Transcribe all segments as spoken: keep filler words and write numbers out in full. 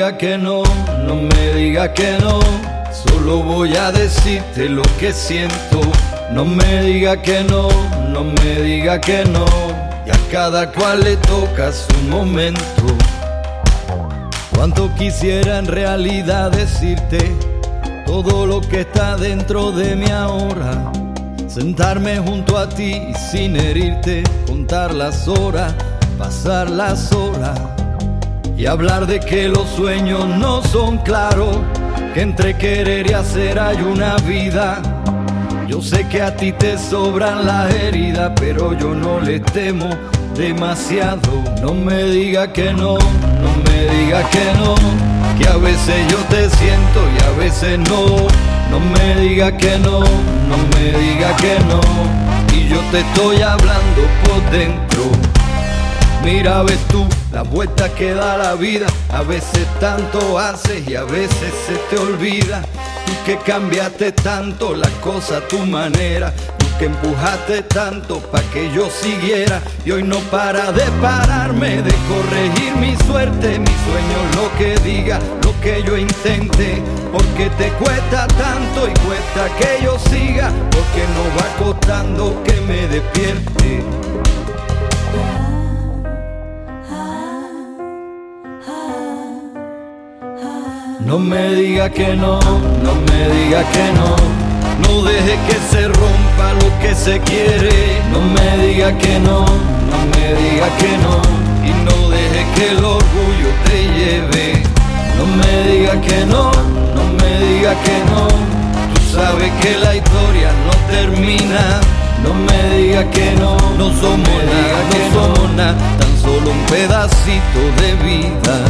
diga que no, no me diga que no. Solo voy a decirte lo que siento. No me diga que no, no me diga que no. Y a cada cual le toca su momento. Cuánto quisiera en realidad decirte todo lo que está dentro de mí ahora. Sentarme junto a ti y sin herirte, contar las horas, pasar las horas y hablar de que los sueños no son claros, que entre querer y hacer hay una vida. Yo sé que a ti te sobran las heridas, pero yo no le temo demasiado. No me diga que no, no me diga que no, que a veces yo te siento y a veces no. No me diga que no, no me diga que no, y yo te estoy hablando por dentro. Mira, ves tú la vuelta que da la vida. A veces tanto haces y a veces se te olvida. Tú que cambiaste tanto las cosas a tu manera, tú que empujaste tanto pa' que yo siguiera. Y hoy no para de pararme, de corregir mi suerte, mis sueños, lo que diga, lo que yo intente. Porque te cuesta tanto y cuesta que yo siga, porque no va costando que me despierte. No me diga que no, no me diga que no. No deje que se rompa lo que se quiere. No me diga que no, no me diga que no. Y no deje que el orgullo te lleve. No me diga que no, no me diga que no. Tú sabes que la historia no termina. No me diga que no, no somos nada, no somos nada, tan solo un pedacito de vida.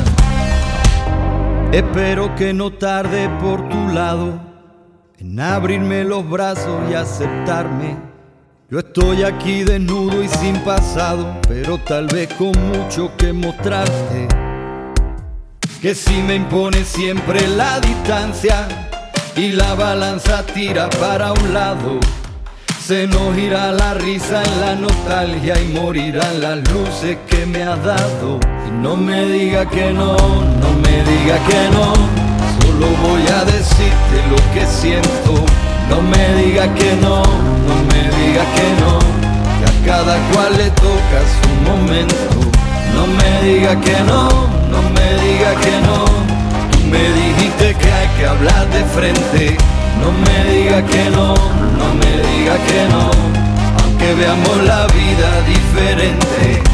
Espero que no tarde por tu lado en abrirme los brazos y aceptarme. Yo estoy aquí desnudo y sin pasado, pero tal vez con mucho que mostrarte. Que si me impone siempre la distancia y la balanza tira para un lado, se nos irá la risa en la nostalgia y morirán las luces que me ha dado. Y no me diga que no, no me diga que no, solo voy a decirte lo que siento. No me diga que no, no me diga que no, que a cada cual le toca su momento. No me diga que no, no me diga que no, tú me dijiste que hay que hablar de frente. No me diga que no, no me diga que no, aunque veamos la vida diferente.